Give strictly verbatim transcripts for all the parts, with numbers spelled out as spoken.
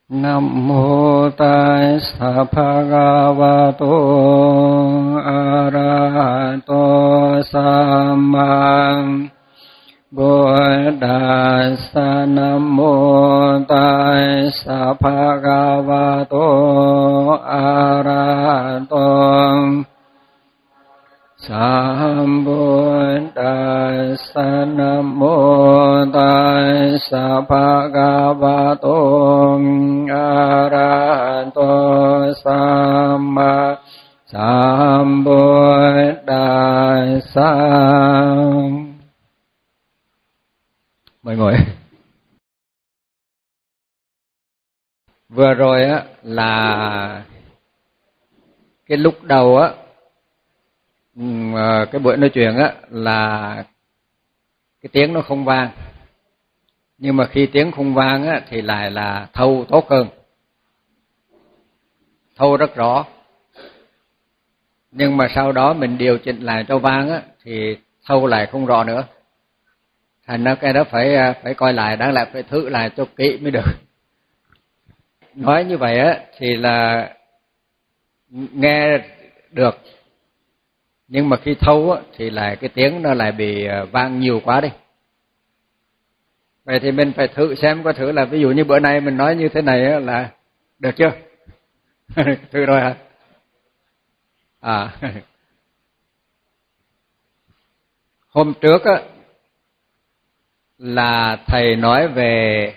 Nam mô Tassa Bhagavato Arahato Samma Buddhassa. Nam mô Tassa Bhagavato Arahato Sambuddhassa. Nam mô Tassa Bhagavato Arahato Samma Sambuddhassa. Mời ngồi. Vừa rồi á là cái lúc đầu á, cái buổi nói chuyện á là cái tiếng nó không vang, nhưng mà khi tiếng không vang á thì lại là thâu tốt hơn, thâu rất rõ. Nhưng mà sau đó mình điều chỉnh lại cho vang á thì thâu lại không rõ nữa. Thành ra cái đó phải phải coi lại, đáng lẽ phải thử lại cho kỹ mới được. Nói như vậy á thì là nghe được, nhưng mà khi thâu á thì lại cái tiếng nó lại bị vang nhiều quá đi. Vậy thì mình phải thử xem, có thử là ví dụ như bữa nay mình nói như thế này á là được chưa? Thử rồi hả? À. Hôm trước á là thầy nói về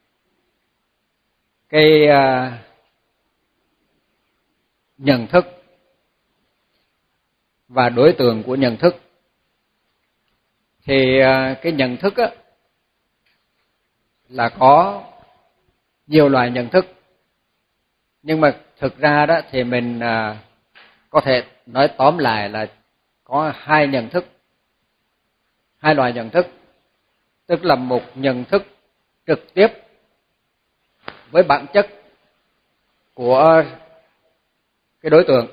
cái uh, nhận thức và đối tượng của nhận thức. Thì uh, cái nhận thức á là có nhiều loại nhận thức, nhưng mà thực ra đó thì mình uh, có thể nói tóm lại là có hai nhận thức, hai loại nhận thức. Tức là một nhận thức trực tiếp với bản chất của cái đối tượng,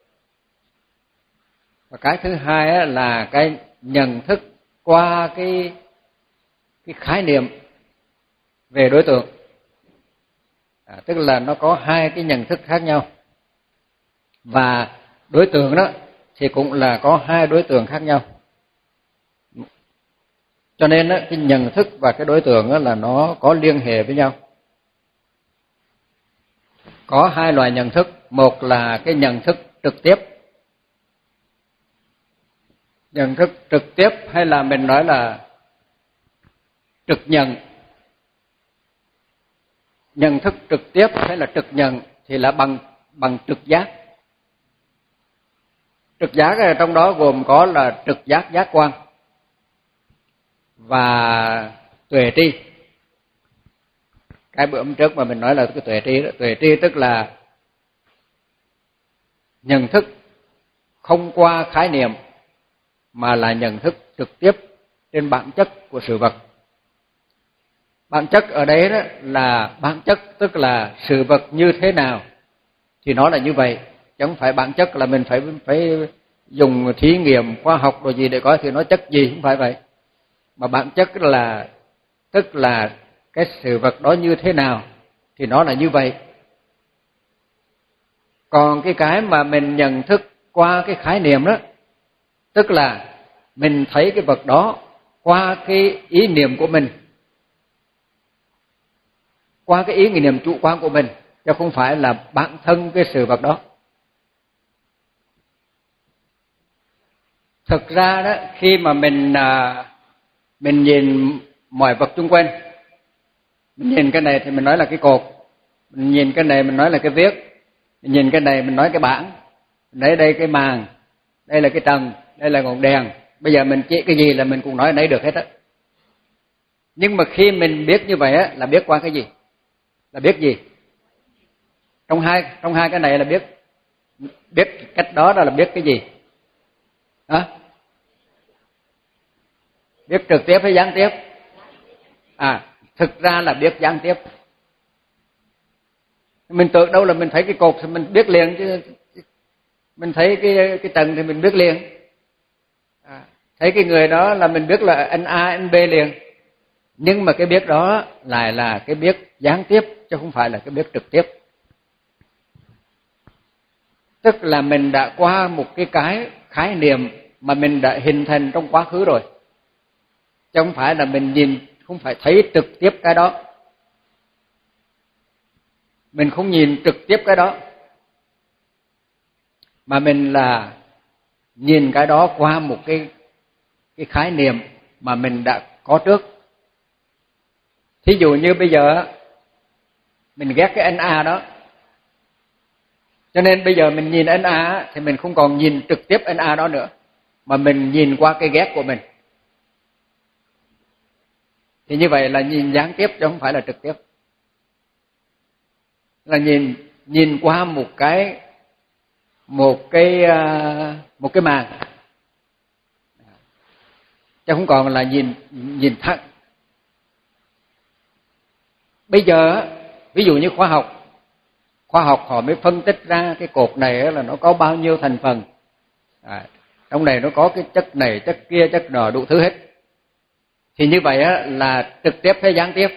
và cái thứ hai là cái nhận thức qua cái cái khái niệm về đối tượng. À, tức là nó có hai cái nhận thức khác nhau, và đối tượng đó thì cũng là có hai đối tượng khác nhau. Cho nên đó, cái nhận thức và cái đối tượng đó là nó có liên hệ với nhau. Có hai loại nhận thức, một là cái nhận thức trực tiếp. Nhận thức trực tiếp hay là mình nói là trực nhận. Nhận thức trực tiếp hay là trực nhận thì là bằng bằng trực giác. Trực giác ở trong đó gồm có là trực giác giác quan và tuệ tri. Cái bữa hôm trước mà mình nói là cái tuệ tri đó, tuệ tri tức là nhận thức không qua khái niệm mà là nhận thức trực tiếp trên bản chất của sự vật. Bản chất ở đấy đó là bản chất, tức là sự vật như thế nào thì nó là như vậy, chứ không phải bản chất là mình phải phải dùng thí nghiệm khoa học rồi gì để coi thì nó chất gì, không phải vậy. Mà bản chất là tức là cái sự vật đó như thế nào thì nó là như vậy. Còn cái cái mà mình nhận thức qua cái khái niệm đó, tức là mình thấy cái vật đó qua cái ý niệm của mình, qua cái ý niệm chủ quan của mình, chứ không phải là bản thân cái sự vật đó. Thực ra đó, khi mà mình mình nhìn mọi vật xung quanh, mình nhìn cái này thì mình nói là cái cột, mình nhìn cái này mình nói là cái viết, mình nhìn cái này mình nói cái bảng, mình nói đây cái màn, đây là cái trần, đây là ngọn đèn. Bây giờ mình chỉ cái gì là mình cũng nói nấy được hết á. Nhưng mà khi mình biết như vậy á là biết qua cái gì? Là biết gì? Trong hai trong hai cái này là biết biết cách đó là biết cái gì? Hả? Biết trực tiếp hay gián tiếp? À, thực ra là biết gián tiếp. Mình tưởng đâu là mình thấy cái cột thì mình biết liền chứ. Mình thấy cái cái trần thì mình biết liền. À, thấy cái người đó là mình biết là anh A, anh B liền. Nhưng mà cái biết đó lại là cái biết gián tiếp chứ không phải là cái biết trực tiếp. Tức là mình đã qua một cái cái khái niệm mà mình đã hình thành trong quá khứ rồi. Chứ không phải là mình nhìn, không phải thấy trực tiếp cái đó. Mình không nhìn trực tiếp cái đó. Mà mình là nhìn cái đó qua một cái cái khái niệm mà mình đã có trước. Thí dụ như bây giờ mình ghét cái anh A đó, cho nên bây giờ mình nhìn anh A thì mình không còn nhìn trực tiếp anh A đó nữa, mà mình nhìn qua cái ghét của mình. Thì như vậy là nhìn gián tiếp chứ không phải là trực tiếp. Là nhìn nhìn qua một cái một cái một cái màn, chứ không còn là nhìn nhìn thẳng. Bây giờ ví dụ như khoa học, khoa học họ mới phân tích ra cái cột này là nó có bao nhiêu thành phần. À, trong này nó có cái chất này, chất kia, chất nọ, đủ thứ hết. Thì như vậy á, là trực tiếp hay gián tiếp?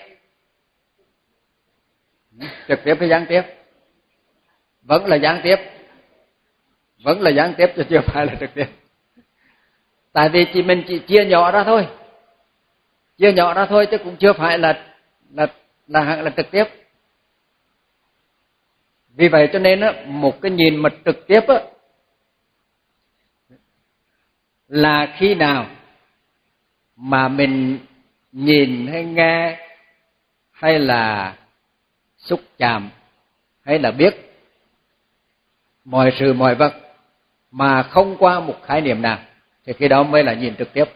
Trực tiếp hay gián tiếp? Vẫn là gián tiếp. Vẫn là gián tiếp chứ chưa phải là trực tiếp. Tại vì chỉ mình chỉ chia nhỏ ra thôi. Chia nhỏ ra thôi chứ cũng chưa phải là là là hẳn là trực tiếp. Vì vậy cho nên á, một cái nhìn mà trực tiếp á là khi nào mà mình nhìn hay nghe hay là xúc chạm hay là biết mọi sự mọi vật mà không qua một khái niệm nào, thì khi đó mới là nhìn trực tiếp.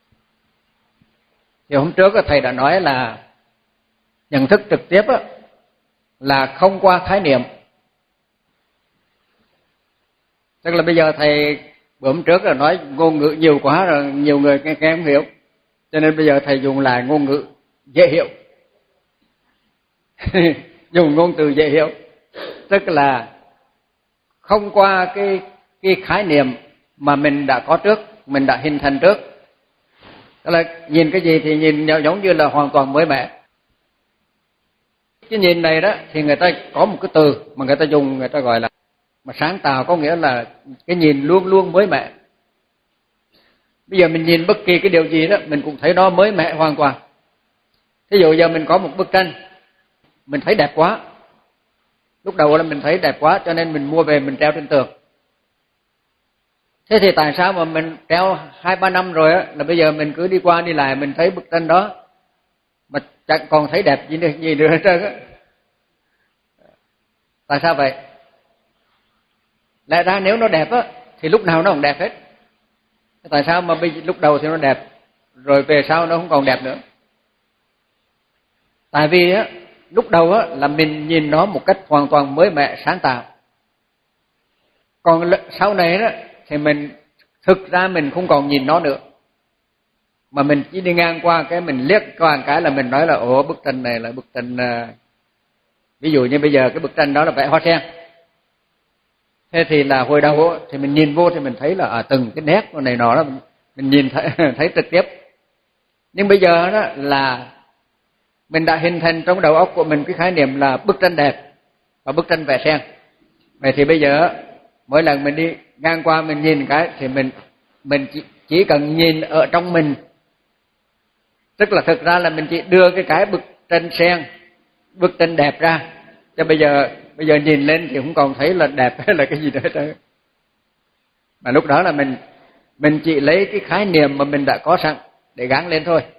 Thì hôm trước thầy đã nói là nhận thức trực tiếp á, là không qua khái niệm. Tức là bây giờ thầy bữa hôm trước là nói ngôn ngữ nhiều quá rồi, nhiều người nghe, nghe không hiểu. Cho nên bây giờ thầy dùng lại ngôn ngữ dễ hiểu. Dùng ngôn từ dễ hiểu. Tức là không qua cái cái khái niệm mà mình đã có trước, mình đã hình thành trước. Tức là nhìn cái gì thì nhìn giống như là hoàn toàn mới mẻ. Cái nhìn này đó thì người ta có một cái từ mà người ta dùng, người ta gọi là mà sáng tạo, có nghĩa là cái nhìn luôn luôn mới mẻ. Bây giờ mình nhìn bất kỳ cái điều gì đó mình cũng thấy nó mới mẻ hoàn toàn. Ví dụ giờ mình có một bức tranh, mình thấy đẹp quá. Lúc đầu là mình thấy đẹp quá cho nên mình mua về mình treo trên tường. Thế thì tại sao mà mình treo hai ba năm rồi á, là bây giờ mình cứ đi qua đi lại mình thấy bức tranh đó mà chẳng còn thấy đẹp gì nữa, gì nữa hết trơn á. Tại sao vậy? Lẽ ra nếu nó đẹp á thì lúc nào nó cũng đẹp hết. Tại sao mà bây lúc đầu thì nó đẹp rồi về sau nó không còn đẹp nữa? Tại vì á lúc đầu á là mình nhìn nó một cách hoàn toàn mới mẻ, sáng tạo. Còn sau này đó thì mình thực ra mình không còn nhìn nó nữa, mà mình chỉ đi ngang qua cái mình liếc qua một cái là mình nói là ồ, bức tranh này là bức tranh uh... ví dụ như bây giờ cái bức tranh đó là vẽ hoa sen. Thế thì là hồi đầu thì mình nhìn vô thì mình thấy là à, từng cái nét này nọ đó mình, mình nhìn thấy, thấy trực tiếp. Nhưng bây giờ đó là mình đã hình thành trong đầu óc của mình cái khái niệm là bức tranh đẹp và bức tranh vẽ sen. Vậy thì bây giờ mỗi lần mình đi ngang qua mình nhìn cái thì mình mình chỉ, chỉ cần nhìn ở trong mình. Tức là thực ra là mình chỉ đưa cái cái bức tranh sen, bức tranh đẹp ra. Cho bây giờ bây giờ nhìn lên thì không còn thấy là đẹp hay là cái gì nữa hết. Mà lúc đó là mình mình chỉ lấy cái khái niệm mà mình đã có sẵn để gắn lên thôi.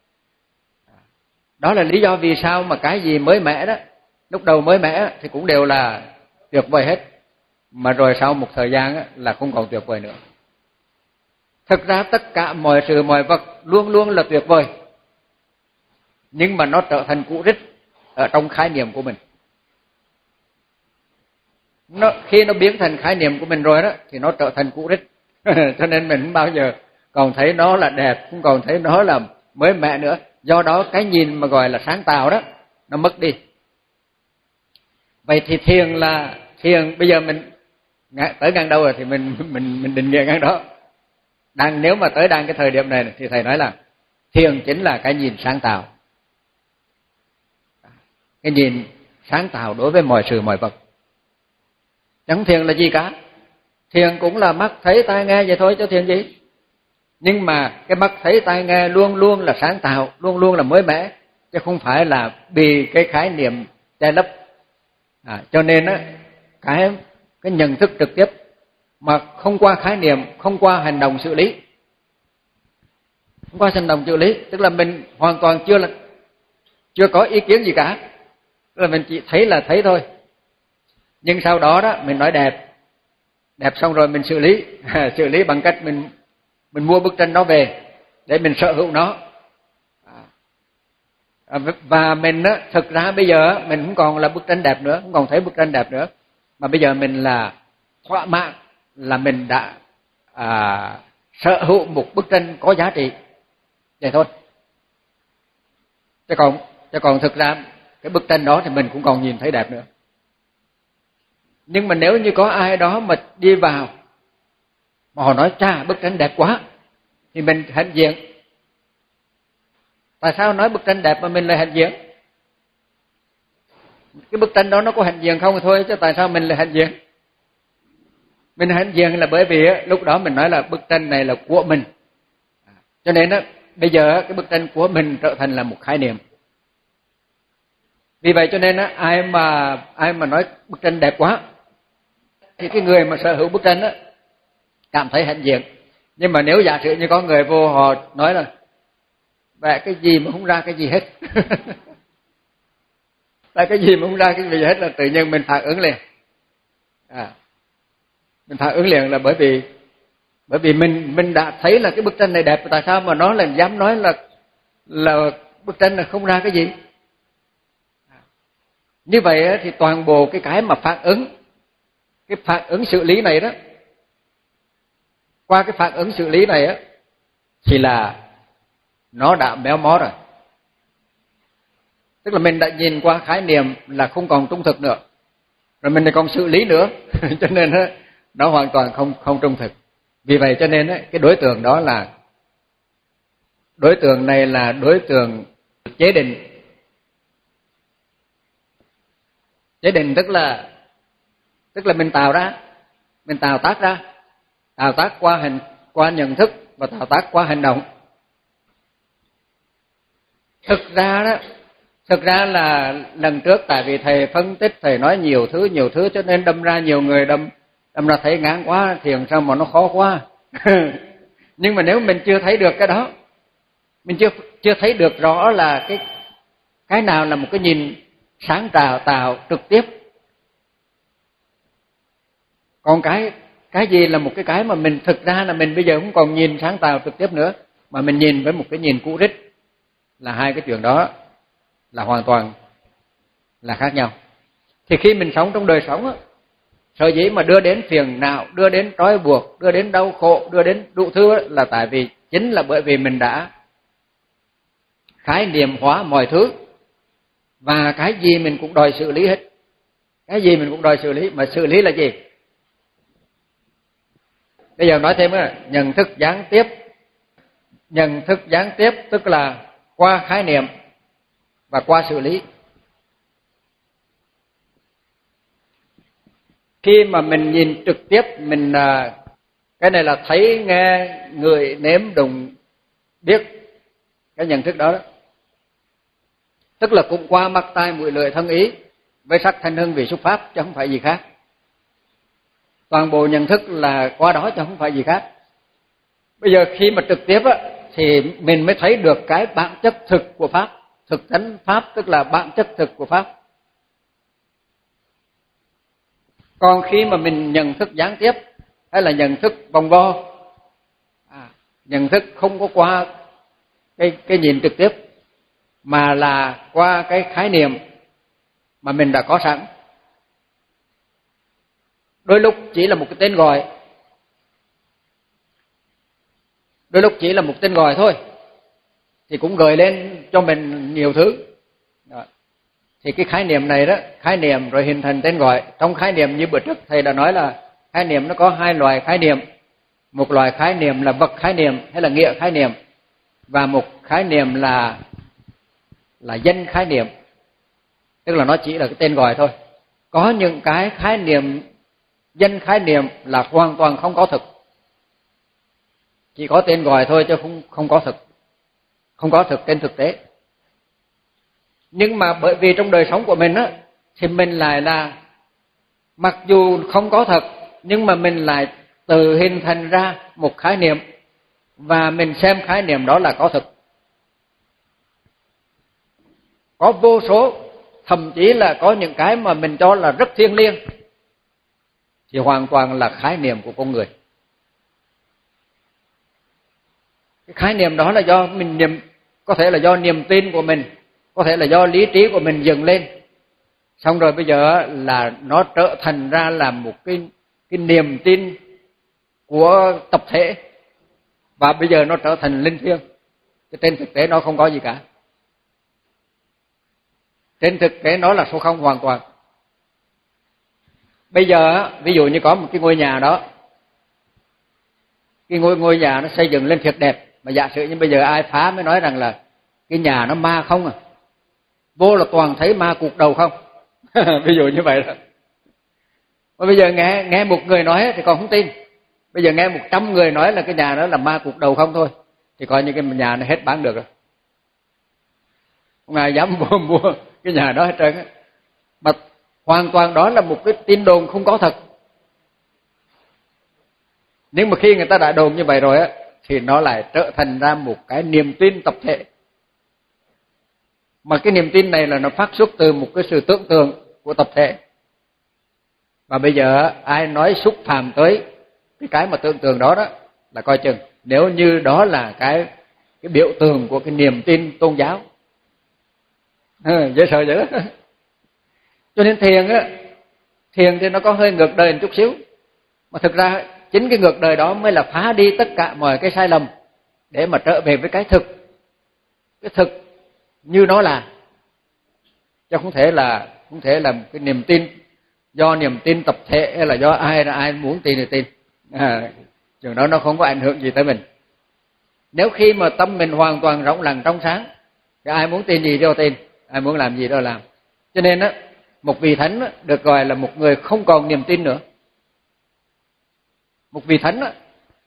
Đó là lý do vì sao mà cái gì mới mẻ đó, lúc đầu mới mẻ thì cũng đều là tuyệt vời hết, mà rồi sau một thời gian là không còn tuyệt vời nữa. Thực ra tất cả mọi sự mọi vật luôn luôn là tuyệt vời, nhưng mà nó trở thành cũ rích ở trong khái niệm của mình. Nó khi nó biến thành khái niệm của mình rồi đó thì nó trở thành cũ rích. Cho nên mình không bao giờ còn thấy nó là đẹp, không còn thấy nó là mới mẻ nữa. Do đó cái nhìn mà gọi là sáng tạo đó nó mất đi. Vậy thì thiền là thiền, bây giờ mình tới ngang đâu rồi thì mình mình mình định nghĩa ngang đó. Đang nếu mà tới đang cái thời điểm này thì thầy nói là Thiền chính là cái nhìn sáng tạo, cái nhìn sáng tạo đối với mọi sự mọi vật. Chẳng thiền là gì cả, thiền cũng là mắt thấy tai nghe vậy thôi chứ thiền gì. Nhưng mà cái mắt thấy tai nghe luôn luôn là sáng tạo, luôn luôn là mới mẻ, chứ không phải là bị cái khái niệm che lấp. À, cho nên á, cái cái nhận thức trực tiếp mà không qua khái niệm, không qua hành động xử lý, không qua hành động xử lý, tức là mình hoàn toàn chưa là chưa có ý kiến gì cả, tức là mình chỉ thấy là thấy thôi. Nhưng sau đó đó mình nói đẹp, đẹp xong rồi mình xử lý, xử lý bằng cách mình mình mua bức tranh đó về để mình sở hữu nó. À, và mình á, thực ra bây giờ mình không còn là bức tranh đẹp nữa, không còn thấy bức tranh đẹp nữa, mà bây giờ mình là thỏa mãn là mình đã à, sở hữu một bức tranh có giá trị vậy thôi. Chứ còn chứ còn thực ra cái bức tranh đó thì mình cũng còn nhìn thấy đẹp nữa. Nhưng mà nếu như có ai đó mà đi vào mà họ nói chà bức tranh đẹp quá thì mình hãnh diện. Tại sao nói bức tranh đẹp mà mình lại hãnh diện? Cái bức tranh đó nó có hãnh diện không thì thôi, chứ tại sao mình lại hãnh diện? Mình hãnh diện là bởi vì lúc đó mình nói là bức tranh này là của mình. Cho nên á, bây giờ cái bức tranh của mình trở thành là một khái niệm. Vì vậy cho nên á, ai mà ai mà nói bức tranh đẹp quá thì cái người mà sở hữu bức tranh á cảm thấy hãnh diện. Nhưng mà nếu giả sử như có người vô họ nói là vẽ cái gì mà không ra cái gì hết, là cái gì mà không ra cái gì hết, là tự nhiên mình phản ứng liền. À, mình phản ứng liền là bởi vì bởi vì mình mình đã thấy là cái bức tranh này đẹp, tại sao mà nó lại dám nói là là bức tranh này không ra cái gì? Như vậy thì toàn bộ cái cái mà phản ứng, cái phản ứng xử lý này đó, qua cái phản ứng xử lý này á thì là nó đã méo mó rồi. Tức là mình đã nhìn qua khái niệm là không còn trung thực nữa, rồi mình lại còn xử lý nữa, cho nên á nó hoàn toàn không không trung thực. Vì vậy cho nên á cái đối tượng đó là đối tượng này là đối tượng chế định. Chế định tức là tức là mình tạo ra, mình tạo tác ra, tạo tác qua hành qua nhận thức và tạo tác qua hành động. Thực ra đó, thực ra là lần trước tại vì thầy phân tích, thầy nói nhiều thứ nhiều thứ cho nên đâm ra nhiều người đâm đâm ra thấy ngán quá, thiền sao mà nó khó quá. Nhưng mà nếu mình chưa thấy được cái đó, mình chưa chưa thấy được rõ là cái cái nào là một cái nhìn sáng tạo tạo trực tiếp, còn cái cái gì là một cái cái mà mình thực ra là mình bây giờ không còn nhìn sáng tạo trực tiếp nữa, mà mình nhìn với một cái nhìn cũ rích, là hai cái chuyện đó là hoàn toàn là khác nhau. Thì khi mình sống trong đời sống á, sở dĩ mà đưa đến phiền não, đưa đến trói buộc, đưa đến đau khổ, đưa đến đủ thứ á, là tại vì chính là bởi vì mình đã khái niệm hóa mọi thứ, và cái gì mình cũng đòi xử lý hết. Cái gì mình cũng đòi xử lý, mà xử lý là gì? Bây giờ nói thêm á, nhận thức gián tiếp. Nhận thức gián tiếp tức là qua khái niệm và qua xử lý. Khi mà mình nhìn trực tiếp, mình cái này là thấy, nghe, ngửi, nếm, đụng, biết, cái nhận thức đó, đó. Tức là cũng qua mắt, tai, mũi, lưỡi, thân, ý với sắc, thanh, hương, vị, xúc, pháp, chứ không phải gì khác. Toàn bộ nhận thức là qua đó chứ không phải gì khác. Bây giờ khi mà trực tiếp á, thì mình mới thấy được cái bản chất thực của pháp. Thực tánh pháp tức là bản chất thực của pháp. Còn khi mà mình nhận thức gián tiếp hay là nhận thức vòng vo, à, nhận thức không có qua cái cái nhìn trực tiếp, mà là qua cái khái niệm mà mình đã có sẵn. Đôi lúc chỉ là một cái tên gọi, đôi lúc chỉ là một tên gọi thôi, thì cũng gợi lên cho mình nhiều thứ. Đó. Thì cái khái niệm này đó, khái niệm rồi hình thành tên gọi. Trong khái niệm như bữa trước thầy đã nói là khái niệm nó có hai loại khái niệm. Một loại khái niệm là vật khái niệm hay là nghĩa khái niệm, và một khái niệm là là danh khái niệm, tức là nó chỉ là cái tên gọi thôi. Có những cái khái niệm, danh khái niệm là hoàn toàn không có thực, chỉ có tên gọi thôi chứ không không có thực, không có thực trên thực tế. Nhưng mà bởi vì trong đời sống của mình á, thì mình lại là mặc dù không có thật, nhưng mà mình lại tự hình thành ra một khái niệm, và mình xem khái niệm đó là có thực. Có vô số, thậm chí là có những cái mà mình cho là rất thiêng liêng thì hoàn toàn là khái niệm của con người. Cái khái niệm đó là do mình niệm, có thể là do niềm tin của mình, có thể là do lý trí của mình dựng lên. Xong rồi bây giờ là nó trở thành ra là một cái cái niềm tin của tập thể, và bây giờ nó trở thành linh thiêng. Cái trên thực tế nó không có gì cả. Trên thực tế nó là số không hoàn toàn. Bây giờ ví dụ như có một cái ngôi nhà đó, cái ngôi ngôi nhà nó xây dựng lên thiệt đẹp, mà giả sử như bây giờ ai phá mới nói rằng là cái nhà nó ma không à, vô là toàn thấy ma cụt đầu không. Ví dụ như vậy đó. Mà bây giờ nghe nghe một người nói thì còn không tin, bây giờ nghe một trăm người nói là cái nhà đó là ma cụt đầu không thôi, thì coi như cái nhà nó hết bán được rồi, không ai dám mua mua cái nhà đó hết trơn á. Mà hoàn toàn đó là một cái tin đồn không có thật. Nhưng mà khi người ta đã đồn như vậy rồi á, thì nó lại trở thành ra một cái niềm tin tập thể. Mà cái niềm tin này là nó phát xuất từ một cái sự tưởng tượng của tập thể. Và bây giờ ai nói xúc phạm tới cái cái mà tưởng tượng đó đó là coi chừng, nếu như đó là cái cái biểu tượng của cái niềm tin tôn giáo. Ừ, dễ sợ dữ. Cho nên thiền á, thiền thì nó có hơi ngược đời một chút xíu. Mà thực ra chính cái ngược đời đó mới là phá đi tất cả mọi cái sai lầm để mà trở về với cái thực. Cái thực như nó là, chứ không thể là không thể là cái niềm tin do niềm tin tập thể hay là do ai là ai muốn tin thì tin. À, chừng đó nó không có ảnh hưởng gì tới mình. Nếu khi mà tâm mình hoàn toàn rộng lặng trong sáng thì ai muốn tin gì đâu tin, ai muốn làm gì đâu làm. Cho nên á, một vị thánh á, được gọi là một người không còn niềm tin nữa. Một vị thánh á,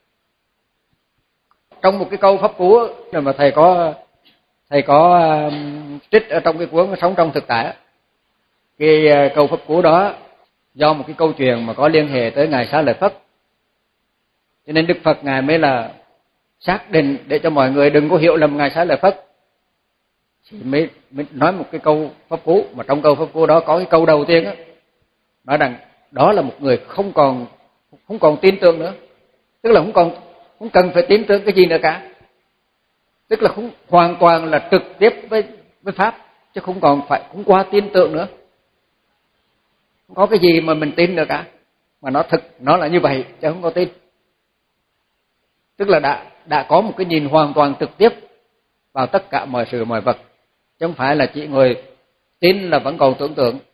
trong một cái câu pháp cú á, mà thầy có thầy có um, trích ở trong cái cuốn Sống trong thực tại á, cái uh, câu pháp cú đó do một cái câu chuyện mà có liên hệ tới ngài Xá Lợi Phất, cho nên Đức Phật ngài mới là xác định để cho mọi người đừng có hiểu lầm ngài Xá Lợi Phất, thì mới, mới nói một cái câu pháp cú. Mà trong câu pháp cú đó có cái câu đầu tiên á, nói rằng đó là một người không còn không còn tin tưởng nữa, tức là không còn không cần phải tin tưởng cái gì nữa cả, tức là không, hoàn toàn là trực tiếp với với pháp, chứ không còn phải không qua tin tưởng nữa, không có cái gì mà mình tin nữa cả, mà nó thực nó là như vậy chứ không có tin. Tức là đã đã có một cái nhìn hoàn toàn trực tiếp vào tất cả mọi sự mọi vật, chứ không phải là chỉ ngồi tin là vẫn còn tưởng tượng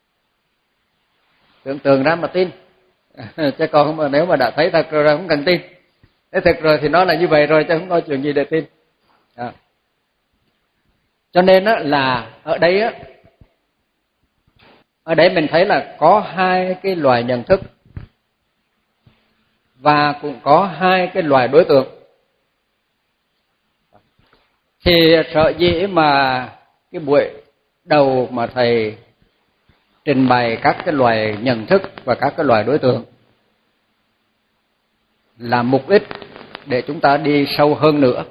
tưởng tượng ra mà tin. Chứ còn mà nếu mà đã thấy thật rồi không cần tin, thấy thật rồi thì nó là như vậy rồi chứ không có chuyện gì để tin. À. Cho nên á, là ở đây á, ở đây mình thấy là có hai cái loài nhận thức và cũng có hai cái loài đối tượng. Thì sợ dĩ mà cái buổi đầu mà thầy trình bày các cái loài nhận thức và các cái loài đối tượng là mục đích để chúng ta đi sâu hơn nữa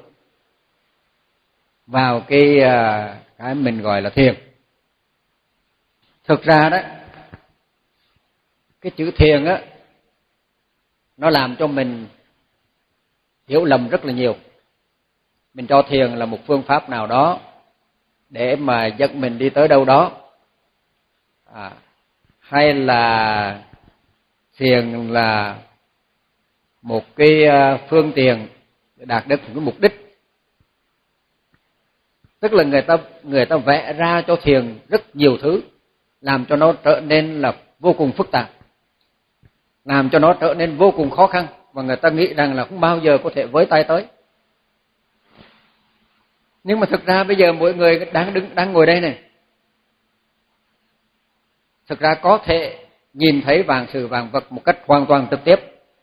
vào cái cái mình gọi là thiền. Thực ra đó, cái chữ thiền á, nó làm cho mình hiểu lầm rất là nhiều. Mình cho thiền là một phương pháp nào đó để mà dẫn mình đi tới đâu đó, à, hay là thiền là một cái phương tiện để đạt được một cái mục đích. Tức là người ta người ta vẽ ra cho thiền rất nhiều thứ, làm cho nó trở nên là vô cùng phức tạp, làm cho nó trở nên vô cùng khó khăn, và người ta nghĩ rằng là không bao giờ có thể với tay tới. Nhưng mà thực ra bây giờ mỗi người đang đứng đang ngồi đây này, thực ra có thể nhìn thấy vạn sự vạn vật một cách hoàn toàn trực tiếp,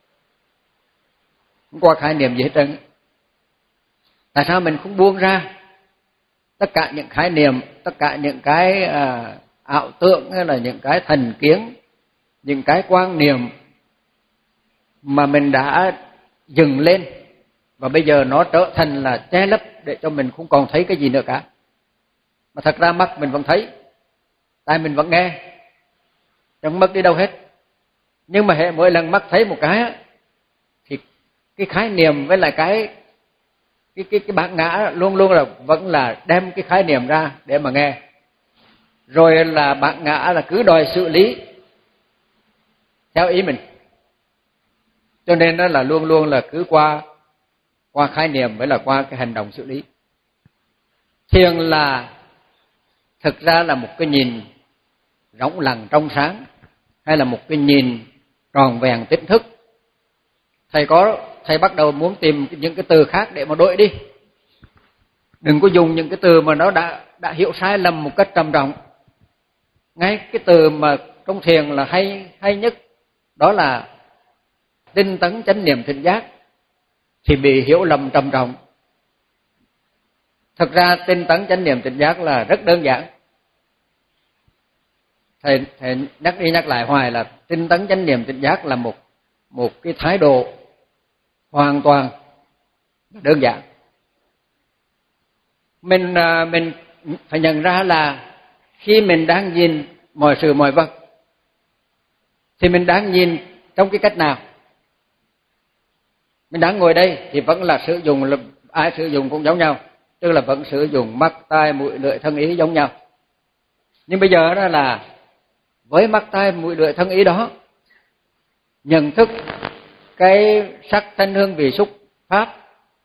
không qua khái niệm gì hết trơn. Tại sao mình không buông ra tất cả những khái niệm, tất cả những cái à, ảo tưởng hay là những cái thành kiến, những cái quan niệm mà mình đã dừng lên và bây giờ nó trở thành là che lấp để cho mình không còn thấy cái gì nữa cả. Mà thật ra mắt mình vẫn thấy, tai mình vẫn nghe, chẳng mất đi đâu hết. Nhưng mà hệ mỗi lần mắt thấy một cái thì cái khái niệm với lại cái cái cái cái bản ngã luôn luôn là vẫn là đem cái khái niệm ra để mà nghe. Rồi là bản ngã là cứ đòi xử lý theo ý mình. Cho nên nó là luôn luôn là cứ qua qua khái niệm với là qua cái hành động xử lý. Thiền là thực ra là một cái nhìn rỗng lặng trong sáng, hay là một cái nhìn tròn vẹn tỉnh thức. Thầy có thầy bắt đầu muốn tìm những cái từ khác để mà đổi đi. Đừng có dùng những cái từ mà nó đã đã hiểu sai lầm một cách trầm trọng. Ngay cái từ mà trong thiền là hay hay nhất đó là tinh tấn chánh niệm tỉnh giác thì bị hiểu lầm trầm trọng. Thật ra tinh tấn chánh niệm tỉnh giác là rất đơn giản. Thầy, thầy nhắc đi nhắc lại hoài là tinh tấn chánh niệm tỉnh giác là một một cái thái độ hoàn toàn đơn giản. Mình mình phải nhận ra là khi mình đang nhìn mọi sự mọi vật thì mình đang nhìn trong cái cách nào? Mình đang ngồi đây thì vẫn là sử dụng, là ai sử dụng cũng giống nhau, tức là vẫn sử dụng mắt, tai, mũi, lưỡi, thân, ý giống nhau. Nhưng bây giờ đó là với mắt, tai, mũi, lưỡi, thân, ý đó, nhận thức cái sắc, thanh, hương, vị, xúc, pháp,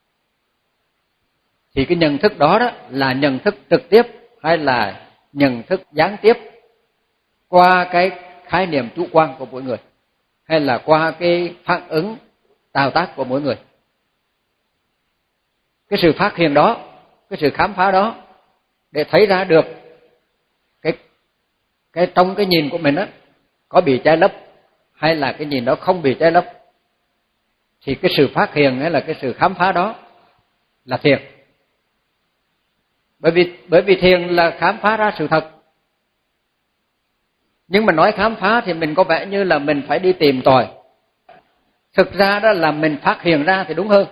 thì cái nhận thức đó đó là nhận thức trực tiếp hay là nhận thức gián tiếp qua cái khái niệm chủ quan của mỗi người, hay là qua cái phản ứng tạo tác của mỗi người. Cái sự phát hiện đó, cái sự khám phá đó để thấy ra được cái cái trong cái nhìn của mình đó có bị che lấp hay là cái nhìn đó không bị che lấp, thì cái sự phát hiện hay là cái sự khám phá đó là thiền. Bởi vì bởi vì thiền là khám phá ra sự thật. Nhưng mà nói khám phá thì mình có vẻ như là mình phải đi tìm tòi. Thực ra đó là mình phát hiện ra thì đúng hơn.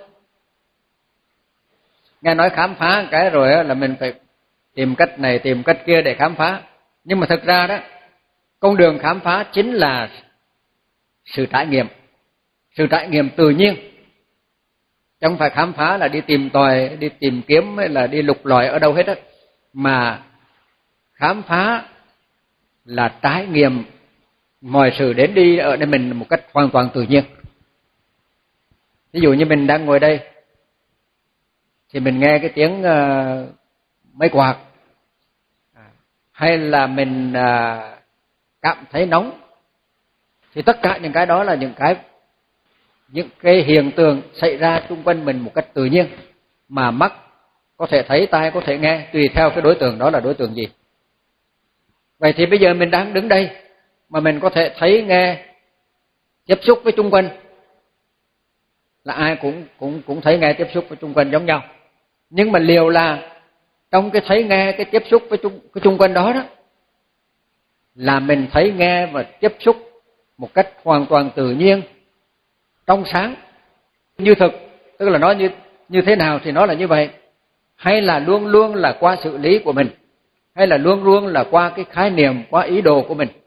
Nghe nói khám phá cái rồi là mình phải tìm cách này tìm cách kia để khám phá. Nhưng mà thực ra đó, con đường khám phá chính là sự trải nghiệm, sự trải nghiệm tự nhiên. Chẳng phải khám phá là đi tìm tòi, đi tìm kiếm hay là đi lục lọi ở đâu hết á, mà khám phá là trải nghiệm mọi sự đến đi ở đây mình một cách hoàn toàn tự nhiên. Ví dụ như mình đang ngồi đây thì mình nghe cái tiếng uh, máy quạt, hay là mình uh, cảm thấy nóng, thì tất cả những cái đó là những cái những cái hiện tượng xảy ra xung quanh mình một cách tự nhiên mà mắt có thể thấy, tai có thể nghe, tùy theo cái đối tượng đó là đối tượng gì. Vậy thì bây giờ mình đang đứng đây mà mình có thể thấy, nghe, tiếp xúc với xung quanh, là ai cũng cũng cũng thấy nghe tiếp xúc với xung quanh giống nhau. Nhưng mà liệu là trong cái thấy nghe, cái tiếp xúc với chung, cái xung quanh đó đó là mình thấy nghe và tiếp xúc một cách hoàn toàn tự nhiên, trong sáng, như thực, tức là nó như như thế nào thì nó là như vậy, hay là luôn luôn là qua xử lý của mình, hay là luôn luôn là qua cái khái niệm, qua ý đồ của mình.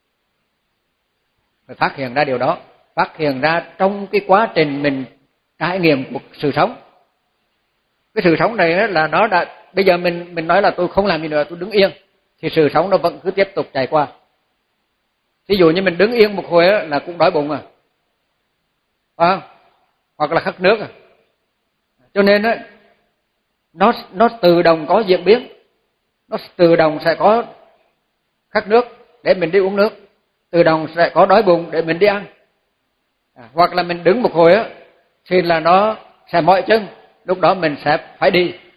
Phải phát hiện ra điều đó, phát hiện ra trong cái quá trình mình trải nghiệm cuộc sự sống. Cái sự sống này là nó đã, bây giờ mình mình nói là tôi không làm gì nữa, tôi đứng yên, thì sự sống nó vẫn cứ tiếp tục chạy qua. Ví dụ như mình đứng yên một hồi là cũng đói bụng à, phải không? Hoặc là khát nước à. Cho nên đó, nó nó tự động có diễn biến, nó tự động sẽ có khát nước để mình đi uống nước, tự động sẽ có đói bụng để mình đi ăn. À, hoặc là mình đứng một hồi á thì là nó sẽ mỏi chân, lúc đó mình sẽ phải đi,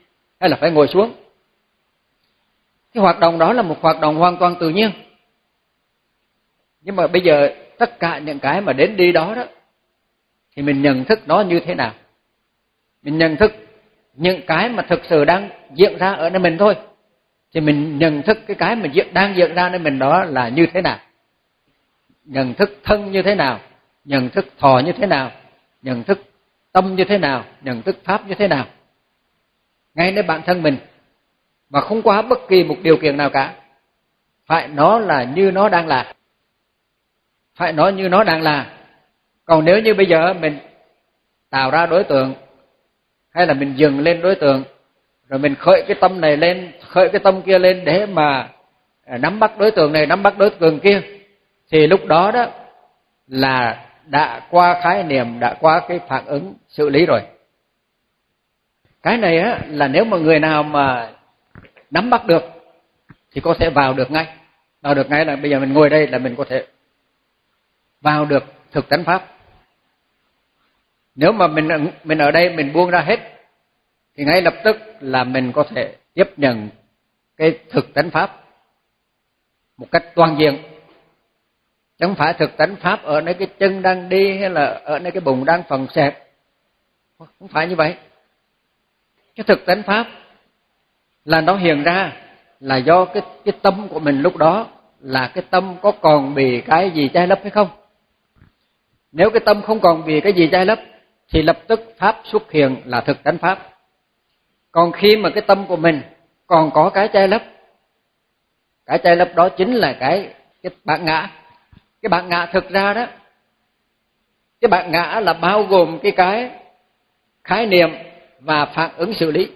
hay là phải ngồi xuống. Cái hoạt động đó là một hoạt động hoàn toàn tự nhiên. Nhưng mà bây giờ tất cả những cái mà đến đi đó đó thì mình nhận thức nó như thế nào? Mình nhận thức những cái mà thực sự đang diễn ra ở nơi mình thôi. Thì mình nhận thức cái cái mà đang diễn ra nơi mình đó là như thế nào? Nhận thức thân như thế nào? Nhận thức thọ như thế nào? Nhận thức tâm như thế nào? Nhận thức pháp như thế nào? Ngay nơi bản thân mình, mà không qua bất kỳ một điều kiện nào cả. Phải nó là như nó đang là. Phải nó như nó đang là. Còn nếu như bây giờ mình tạo ra đối tượng, hay là mình dừng lên đối tượng, rồi mình khởi cái tâm này lên, khởi cái tâm kia lên để mà nắm bắt đối tượng này, nắm bắt đối tượng kia, thì lúc đó đó là đã qua khái niệm, đã qua cái phản ứng xử lý rồi. Cái này á là nếu mà người nào mà nắm bắt được thì có thể vào được ngay. Vào được ngay là bây giờ mình ngồi đây là mình có thể vào được thực tánh pháp. Nếu mà mình mình ở đây mình buông ra hết thì ngay lập tức là mình có thể tiếp nhận cái thực tánh pháp một cách toàn diện. Chứ không phải thực tánh pháp ở nơi cái chân đang đi hay là ở nơi cái bụng đang phần xẹp. Không phải như vậy. Cái thực tánh pháp là nó hiện ra là do cái cái tâm của mình lúc đó là cái tâm có còn bị cái gì che lấp hay không. Nếu cái tâm không còn bị cái gì che lấp thì lập tức pháp xuất hiện là thực tánh pháp. Còn khi mà cái tâm của mình còn có cái che lấp, cái che lấp đó chính là cái cái bản ngã. Cái bản ngã thực ra đó, cái bản ngã là bao gồm cái cái khái niệm và phản ứng xử lý.